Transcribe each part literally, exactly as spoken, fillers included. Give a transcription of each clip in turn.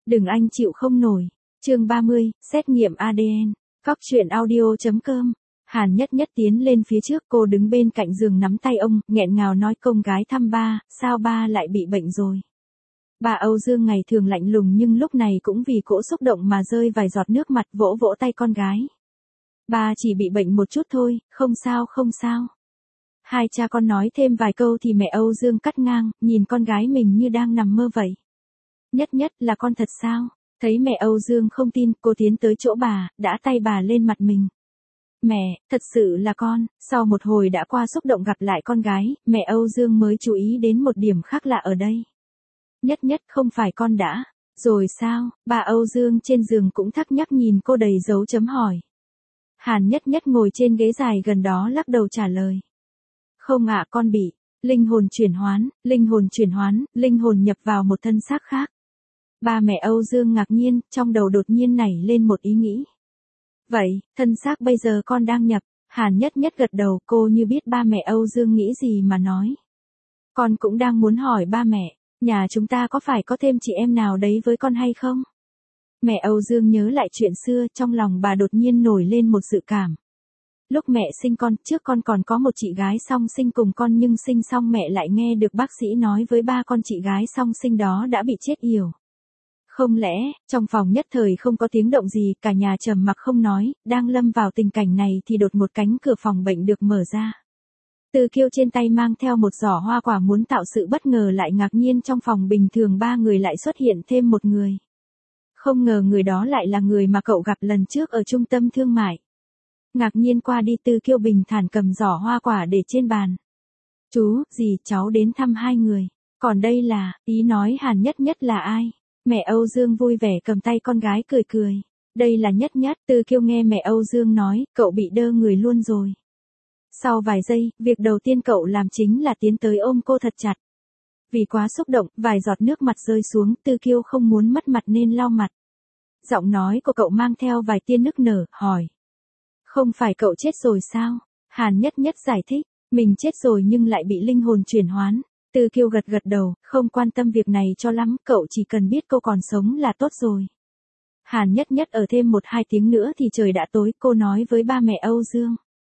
Đừng anh chịu không nổi. Chương ba mươi, xét nghiệm a đê en. Cóc truyện audio chấm com. Hàn Nhất Nhất tiến lên phía trước, cô đứng bên cạnh giường nắm tay ông, nghẹn ngào nói con gái thăm ba, sao ba lại bị bệnh rồi. Bà Âu Dương ngày thường lạnh lùng nhưng lúc này cũng vì cỗ xúc động mà rơi vài giọt nước mặt, vỗ vỗ tay con gái. Ba chỉ bị bệnh một chút thôi, không sao không sao. Hai cha con nói thêm vài câu thì mẹ Âu Dương cắt ngang, nhìn con gái mình như đang nằm mơ vậy. Nhất Nhất là con thật sao? Thấy mẹ Âu Dương không tin, cô tiến tới chỗ bà, đã tay bà lên mặt mình. Mẹ, thật sự là con. Sau một hồi đã qua xúc động gặp lại con gái, mẹ Âu Dương mới chú ý đến một điểm khác lạ ở đây. Nhất Nhất không phải con đã. Rồi sao? Bà Âu Dương trên giường cũng thắc nhắc nhìn cô đầy dấu chấm hỏi. Hàn Nhất Nhất ngồi trên ghế dài gần đó lắc đầu trả lời. Không ạ, con bị linh hồn chuyển hoán, linh hồn chuyển hoán, linh hồn nhập vào một thân xác khác. Ba mẹ Âu Dương ngạc nhiên, trong đầu đột nhiên nảy lên một ý nghĩ. Vậy, thân xác bây giờ con đang nhập. Hàn Nhất Nhất gật đầu, cô như biết ba mẹ Âu Dương nghĩ gì mà nói. Con cũng đang muốn hỏi ba mẹ, nhà chúng ta có phải có thêm chị em nào đấy với con hay không? Mẹ Âu Dương nhớ lại chuyện xưa, trong lòng bà đột nhiên nổi lên một dự cảm. Lúc mẹ sinh con, trước con còn có một chị gái song sinh cùng con nhưng sinh xong mẹ lại nghe được bác sĩ nói với ba con chị gái song sinh đó đã bị chết yểu. Không lẽ, trong phòng nhất thời không có tiếng động gì, cả nhà trầm mặc không nói, đang lâm vào tình cảnh này thì đột một cánh cửa phòng bệnh được mở ra. Từ Kiêu trên tay mang theo một giỏ hoa quả muốn tạo sự bất ngờ lại ngạc nhiên trong phòng bình thường ba người lại xuất hiện thêm một người. Không ngờ người đó lại là người mà cậu gặp lần trước ở trung tâm thương mại. Ngạc nhiên qua đi Từ Kiêu bình thản cầm giỏ hoa quả để trên bàn. Chú, dì, cháu đến thăm hai người. Còn đây là, ý nói Hàn Nhất Nhất là ai? Mẹ Âu Dương vui vẻ cầm tay con gái cười cười. Đây là Nhất Nhất. Từ Kiêu nghe mẹ Âu Dương nói, cậu bị đơ người luôn rồi. Sau vài giây, việc đầu tiên cậu làm chính là tiến tới ôm cô thật chặt. Vì quá xúc động, vài giọt nước mặt rơi xuống, Từ Kiêu không muốn mất mặt nên lau mặt. Giọng nói của cậu mang theo vài tia nức nở, hỏi. Không phải cậu chết rồi sao? Hàn Nhất Nhất giải thích, mình chết rồi nhưng lại bị linh hồn chuyển hoán. Từ Kiêu gật gật đầu, không quan tâm việc này cho lắm, cậu chỉ cần biết cô còn sống là tốt rồi. Hàn Nhất Nhất ở thêm một hai tiếng nữa thì trời đã tối, cô nói với ba mẹ Âu Dương.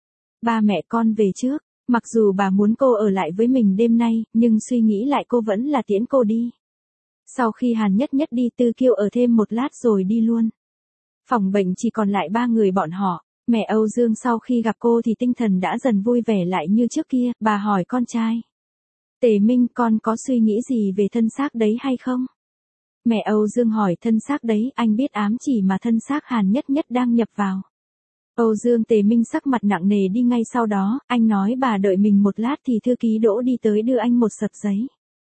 Ba mẹ con về trước, mặc dù bà muốn cô ở lại với mình đêm nay, nhưng suy nghĩ lại cô vẫn là tiễn cô đi. Sau khi Hàn Nhất Nhất đi Từ Kiêu ở thêm một lát rồi đi luôn. Phòng bệnh chỉ còn lại ba người bọn họ. Mẹ Âu Dương sau khi gặp cô thì tinh thần đã dần vui vẻ lại như trước kia, bà hỏi con trai. Tề Minh, con có suy nghĩ gì về thân xác đấy hay không? Mẹ Âu Dương hỏi thân xác đấy, anh biết ám chỉ mà thân xác Hàn Nhất Nhất đang nhập vào. Âu Dương Tề Minh sắc mặt nặng nề đi ngay sau đó, anh nói bà đợi mình một lát thì thư ký Đỗ đi tới đưa anh một sập giấy.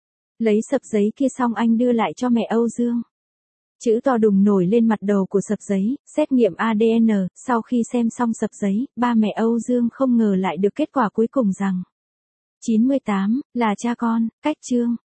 Lấy sập giấy kia xong anh đưa lại cho mẹ Âu Dương. Chữ to đùng nổi lên mặt đầu của sập giấy, xét nghiệm a đê en, sau khi xem xong sập giấy, ba mẹ Âu Dương không ngờ lại được kết quả cuối cùng rằng chín mươi tám, là cha con, cách chương.